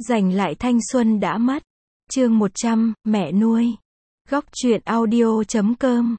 Giành lại thanh xuân đã mất. Chương 100, mẹ nuôi. Góc truyện audio.com.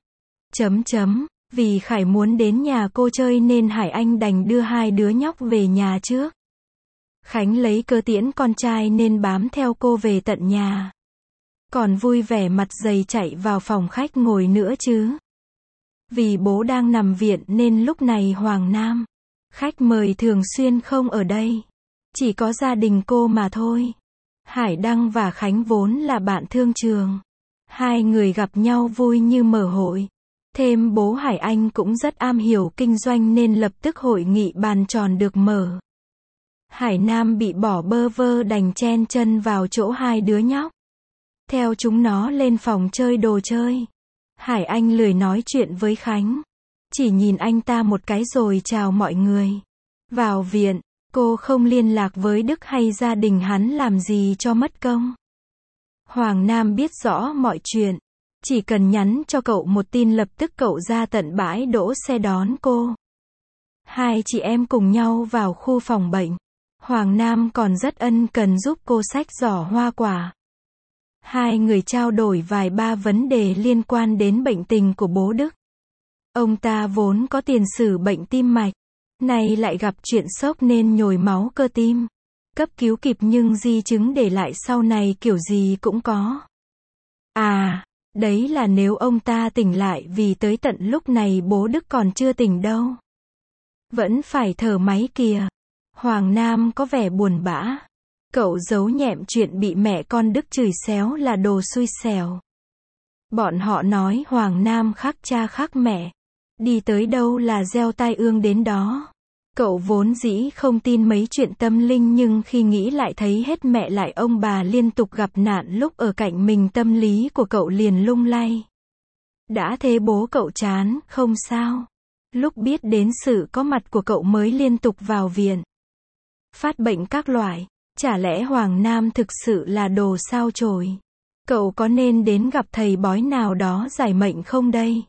Vì Khải muốn đến nhà cô chơi nên Hải Anh đành đưa hai đứa nhóc về nhà trước. Khánh lấy cớ tiễn con trai nên bám theo cô về tận nhà. Còn vui vẻ mặt dày chạy vào phòng khách ngồi nữa chứ. Vì bố đang nằm viện nên lúc này Hoàng Nam, khách mời thường xuyên không ở đây. Chỉ có gia đình cô mà thôi. Hải Đăng và Khánh vốn là bạn thương trường. Hai người gặp nhau vui như mở hội. Thêm bố Hải Anh cũng rất am hiểu kinh doanh nên lập tức hội nghị bàn tròn được mở. Hải Nam bị bỏ bơ vơ đành chen chân vào chỗ hai đứa nhóc. Theo chúng nó lên phòng chơi đồ chơi. Hải Anh lười nói chuyện với Khánh. Chỉ nhìn anh ta một cái rồi chào mọi người. Vào viện, cô không liên lạc với Đức hay gia đình hắn làm gì cho mất công. Hoàng Nam biết rõ mọi chuyện. Chỉ cần nhắn cho cậu một tin lập tức cậu ra tận bãi đỗ xe đón cô. Hai chị em cùng nhau vào khu phòng bệnh. Hoàng Nam còn rất ân cần giúp cô xách giỏ hoa quả. Hai người trao đổi vài ba vấn đề liên quan đến bệnh tình của bố Đức. Ông ta vốn có tiền sử bệnh tim mạch. Nay lại gặp chuyện sốc nên nhồi máu cơ tim. Cấp cứu kịp nhưng di chứng để lại sau này kiểu gì cũng có. À, đấy là nếu ông ta tỉnh lại vì tới tận lúc này bố Đức còn chưa tỉnh đâu. Vẫn phải thở máy kìa. Hoàng Nam có vẻ buồn bã. Cậu giấu nhẹm chuyện bị mẹ con Đức chửi xéo là đồ xui xẻo. Bọn họ nói Hoàng Nam khác cha khác mẹ. Đi tới đâu là gieo tai ương đến đó. Cậu vốn dĩ không tin mấy chuyện tâm linh nhưng khi nghĩ lại thấy hết mẹ lại ông bà liên tục gặp nạn lúc ở cạnh mình tâm lý của cậu liền lung lay. Đã thế bố cậu chán, không sao. Lúc biết đến sự có mặt của cậu mới liên tục vào viện. Phát bệnh các loại. Chả lẽ Hoàng Nam thực sự là đồ sao chổi? Cậu có nên đến gặp thầy bói nào đó giải mệnh không đây?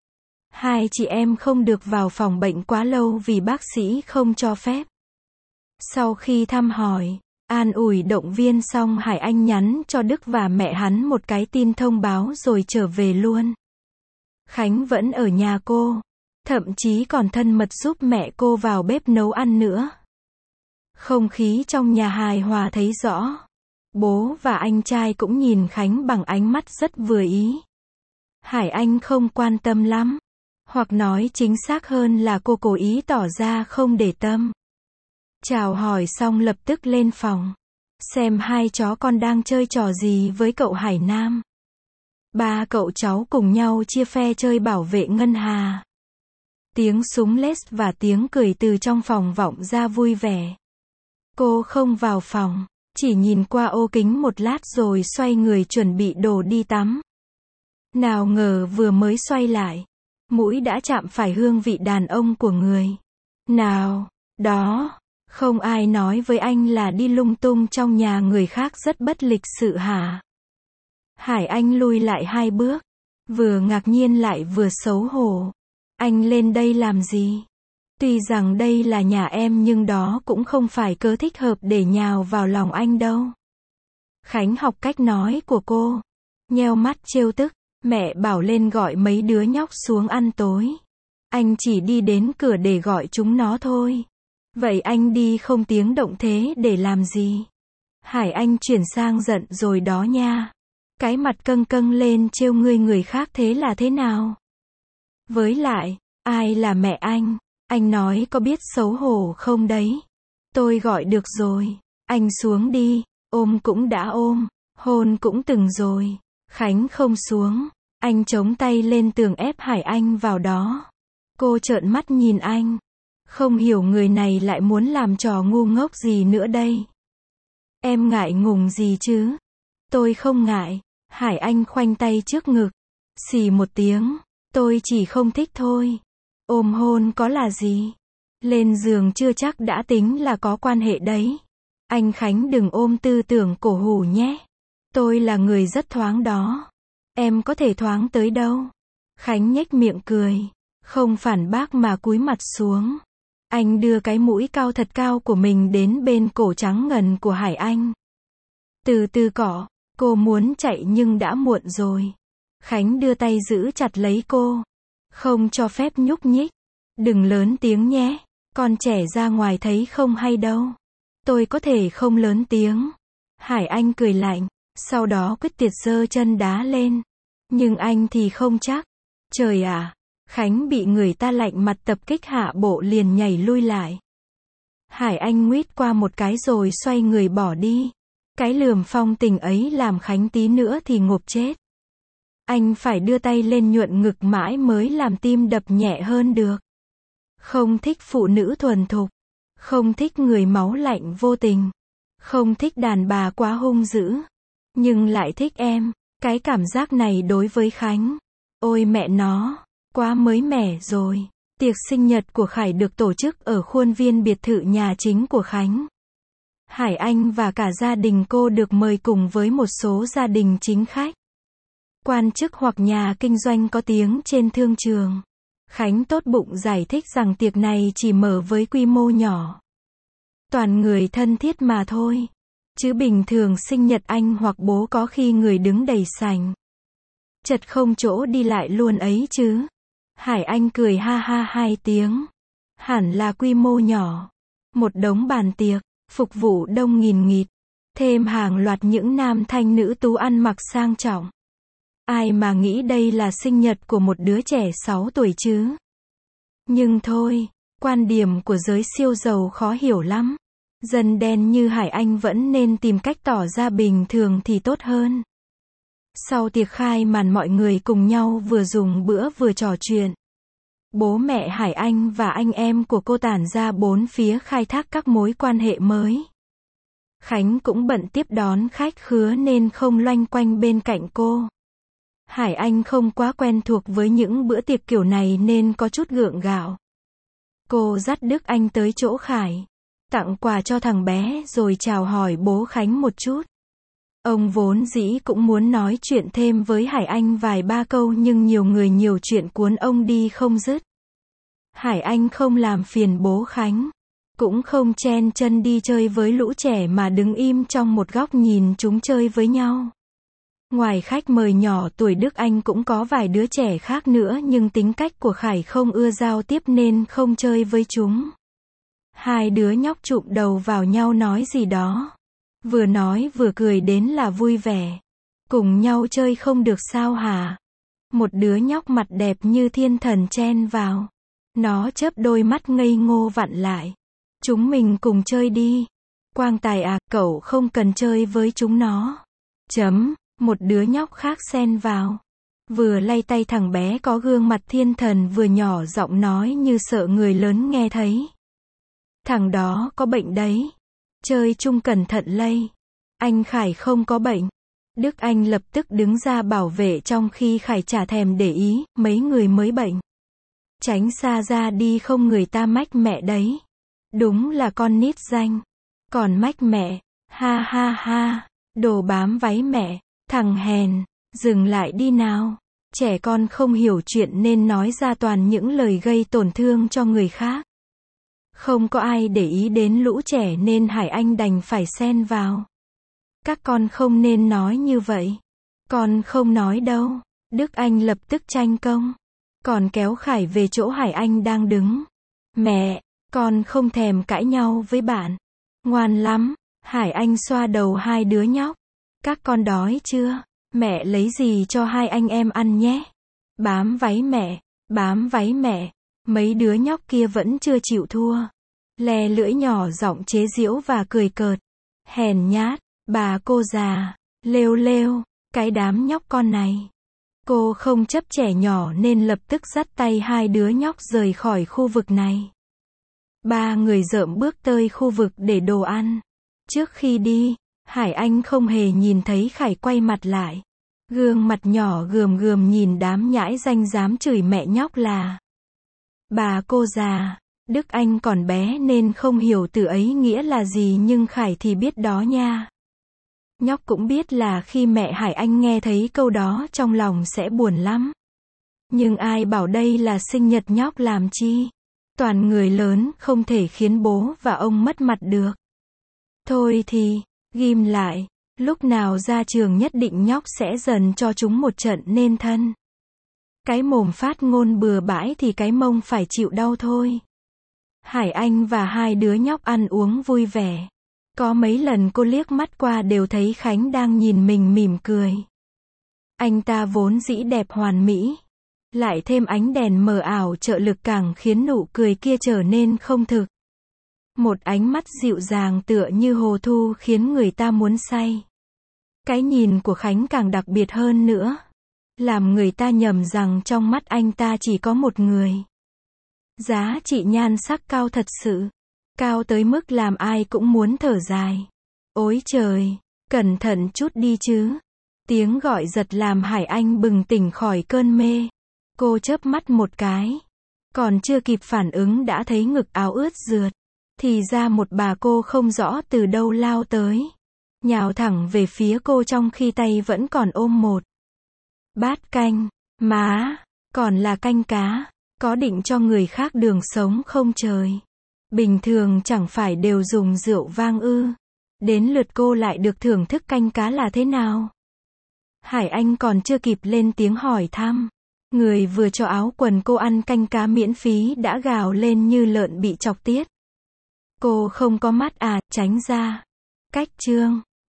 Hai chị em không được vào phòng bệnh quá lâu vì bác sĩ không cho phép. Sau khi thăm hỏi, an ủi động viên xong Hải Anh nhắn cho Đức và mẹ hắn một cái tin thông báo rồi trở về luôn. Khánh vẫn ở nhà cô, thậm chí còn thân mật giúp mẹ cô vào bếp nấu ăn nữa. Không khí trong nhà hài hòa thấy rõ. Bố và anh trai cũng nhìn Khánh bằng ánh mắt rất vừa ý. Hải Anh không quan tâm lắm. Hoặc nói chính xác hơn là cô cố ý tỏ ra không để tâm. Chào hỏi xong lập tức lên phòng. Xem hai chó con đang chơi trò gì với cậu Hải Nam. Ba cậu cháu cùng nhau chia phe chơi bảo vệ ngân hà. Tiếng súng lết và tiếng cười từ trong phòng vọng ra vui vẻ. Cô không vào phòng, chỉ nhìn qua ô kính một lát rồi xoay người chuẩn bị đổ đi tắm. Nào ngờ vừa mới xoay lại, mũi đã chạm phải hương vị đàn ông của người. Nào, đó, không ai nói với anh là đi lung tung trong nhà người khác rất bất lịch sự hả? Hải Anh lùi lại hai bước, vừa ngạc nhiên lại vừa xấu hổ. Anh lên đây làm gì? Tuy rằng đây là nhà em nhưng đó cũng không phải cớ thích hợp để nhào vào lòng anh đâu. Khánh học cách nói của cô. Nheo mắt trêu tức. Mẹ bảo lên gọi mấy đứa nhóc xuống ăn tối. Anh chỉ đi đến cửa để gọi chúng nó thôi. Vậy anh đi không tiếng động thế để làm gì? Hải Anh chuyển sang giận rồi đó nha. Cái mặt căng căng lên trêu ngươi người khác thế là thế nào? Với lại, ai là mẹ anh? Anh nói có biết xấu hổ không đấy? Tôi gọi được rồi. Anh xuống đi. Ôm cũng đã ôm. Hôn cũng từng rồi. Khánh không xuống. Anh chống tay lên tường ép Hải Anh vào đó. Cô trợn mắt nhìn anh. Không hiểu người này lại muốn làm trò ngu ngốc gì nữa đây. Em ngại ngùng gì chứ? Tôi không ngại. Hải Anh khoanh tay trước ngực. Xì một tiếng. Tôi chỉ không thích thôi. Ôm hôn có là gì? Lên giường chưa chắc đã tính là có quan hệ đấy. Anh Khánh đừng ôm tư tưởng cổ hủ nhé. Tôi là người rất thoáng đó. Em có thể thoáng tới đâu. Khánh nhếch miệng cười. Không phản bác mà cúi mặt xuống. Anh đưa cái mũi cao thật cao của mình đến bên cổ trắng ngần của Hải Anh. Từ từ cỏ, cô muốn chạy nhưng đã muộn rồi. Khánh đưa tay giữ chặt lấy cô. Không cho phép nhúc nhích. Đừng lớn tiếng nhé. Con trẻ ra ngoài thấy không hay đâu. Tôi có thể không lớn tiếng. Hải Anh cười lạnh. Sau đó quyết tuyệt giơ chân đá lên. Nhưng anh thì không chắc. Trời ạ! Khánh bị người ta lạnh mặt tập kích hạ bộ liền nhảy lui lại. Hải Anh nguýt qua một cái rồi xoay người bỏ đi. Cái lườm phong tình ấy làm Khánh tí nữa thì ngộp chết. Anh phải đưa tay lên nhuận ngực mãi mới làm tim đập nhẹ hơn được. Không thích phụ nữ thuần thục. Không thích người máu lạnh vô tình. Không thích đàn bà quá hung dữ. Nhưng lại thích em. Cái cảm giác này đối với Khánh. Ôi mẹ nó, quá mới mẻ rồi. Tiệc sinh nhật của Khải được tổ chức ở khuôn viên biệt thự nhà chính của Khánh. Hải Anh và cả gia đình cô được mời cùng với một số gia đình chính khách. Quan chức hoặc nhà kinh doanh có tiếng trên thương trường. Khánh tốt bụng giải thích rằng tiệc này chỉ mở với quy mô nhỏ. Toàn người thân thiết mà thôi. Chứ bình thường sinh nhật anh hoặc bố có khi người đứng đầy sành. Chật không chỗ đi lại luôn ấy chứ. Hải Anh cười ha ha 2 tiếng. Hẳn là quy mô nhỏ. Một đống bàn tiệc, phục vụ đông nghìn nghịt. Thêm hàng loạt những nam thanh nữ tú ăn mặc sang trọng. Ai mà nghĩ đây là sinh nhật của một đứa trẻ 6 tuổi chứ. Nhưng thôi, quan điểm của giới siêu giàu khó hiểu lắm. Dân đen như Hải Anh vẫn nên tìm cách tỏ ra bình thường thì tốt hơn. Sau tiệc khai màn mọi người cùng nhau vừa dùng bữa vừa trò chuyện. Bố mẹ Hải Anh và anh em của cô tản ra bốn phía khai thác các mối quan hệ mới. Khánh cũng bận tiếp đón khách khứa nên không loanh quanh bên cạnh cô. Hải Anh không quá quen thuộc với những bữa tiệc kiểu này nên có chút gượng gạo. Cô dắt Đức Anh tới chỗ Khải. Tặng quà cho thằng bé rồi chào hỏi bố Khánh một chút. Ông vốn dĩ cũng muốn nói chuyện thêm với Hải Anh vài ba câu nhưng nhiều người nhiều chuyện cuốn ông đi không dứt. Hải Anh không làm phiền bố Khánh. Cũng không chen chân đi chơi với lũ trẻ mà đứng im trong một góc nhìn chúng chơi với nhau. Ngoài khách mời nhỏ tuổi Đức Anh cũng có vài đứa trẻ khác nữa nhưng tính cách của Khải không ưa giao tiếp nên không chơi với chúng. Hai đứa nhóc chụm đầu vào nhau nói gì đó. Vừa nói vừa cười đến là vui vẻ. Cùng nhau chơi không được sao hả? Một đứa nhóc mặt đẹp như thiên thần chen vào. Nó chớp đôi mắt ngây ngô vặn lại. Chúng mình cùng chơi đi. Quang Tài à, cậu không cần chơi với chúng nó. Một đứa nhóc khác xen vào. Vừa lay tay thằng bé có gương mặt thiên thần vừa nhỏ giọng nói như sợ người lớn nghe thấy. Thằng đó có bệnh đấy. Chơi chung cẩn thận lây. Anh Khải không có bệnh. Đức Anh lập tức đứng ra bảo vệ trong khi Khải chả thèm để ý, mấy người mới bệnh. Tránh xa ra đi không người ta mách mẹ đấy. Đúng là con nít danh. Còn mách mẹ. Ha ha ha. Đồ bám váy mẹ. Thằng hèn. Dừng lại đi nào. Trẻ con không hiểu chuyện nên nói ra toàn những lời gây tổn thương cho người khác. Không có ai để ý đến lũ trẻ nên Hải Anh đành phải xen vào. Các con không nên nói như vậy. Con không nói đâu. Đức Anh lập tức tranh công. Còn kéo Khải về chỗ Hải Anh đang đứng. Mẹ, con không thèm cãi nhau với bạn. Ngoan lắm. Hải Anh xoa đầu hai đứa nhóc. Các con đói chưa? Mẹ lấy gì cho hai anh em ăn nhé. Bám váy mẹ. Bám váy mẹ. Mấy đứa nhóc kia vẫn chưa chịu thua. Le lưỡi nhỏ giọng chế giễu và cười cợt. Hèn nhát. Bà cô già. Lêu lêu. Cái đám nhóc con này. Cô không chấp trẻ nhỏ nên lập tức dắt tay hai đứa nhóc rời khỏi khu vực này. Ba người rợm bước tới khu vực để đồ ăn. Trước khi đi, Hải Anh không hề nhìn thấy Khải quay mặt lại. Gương mặt nhỏ gườm gườm nhìn đám nhãi danh dám chửi mẹ nhóc là bà cô già. Đức Anh còn bé nên không hiểu từ ấy nghĩa là gì nhưng Khải thì biết đó nha. Nhóc cũng biết là khi mẹ Hải Anh nghe thấy câu đó trong lòng sẽ buồn lắm. Nhưng ai bảo đây là sinh nhật nhóc làm chi. Toàn người lớn không thể khiến bố và ông mất mặt được. Thôi thì, ghim lại. Lúc nào ra trường nhất định nhóc sẽ dần cho chúng một trận nên thân. Cái mồm phát ngôn bừa bãi thì cái mông phải chịu đau thôi. Hải Anh và hai đứa nhóc ăn uống vui vẻ. Có mấy lần cô liếc mắt qua đều thấy Khánh đang nhìn mình mỉm cười. Anh ta vốn dĩ đẹp hoàn mỹ. Lại thêm ánh đèn mờ ảo trợ lực càng khiến nụ cười kia trở nên không thực. Một ánh mắt dịu dàng tựa như hồ thu khiến người ta muốn say. Cái nhìn của Khánh càng đặc biệt hơn nữa. Làm người ta nhầm rằng trong mắt anh ta chỉ có một người. Giá trị nhan sắc cao thật sự. Cao tới mức làm ai cũng muốn thở dài. Ôi trời, cẩn thận chút đi chứ. Tiếng gọi giật làm Hải Anh bừng tỉnh khỏi cơn mê. Cô chớp mắt một cái. Còn chưa kịp phản ứng đã thấy ngực áo ướt rượt. Thì ra một bà cô không rõ từ đâu lao tới. Nhào thẳng về phía cô trong khi tay vẫn còn ôm một bát canh. Má, còn là canh cá. Có định cho người khác đường sống không trời? Bình thường chẳng phải đều dùng rượu vang ư? Đến lượt cô lại được thưởng thức canh cá là thế nào? Hải Anh còn chưa kịp lên tiếng hỏi thăm. Người vừa cho áo quần cô ăn canh cá miễn phí đã gào lên như lợn bị chọc tiết. Cô không có mắt à, tránh ra. Cách chương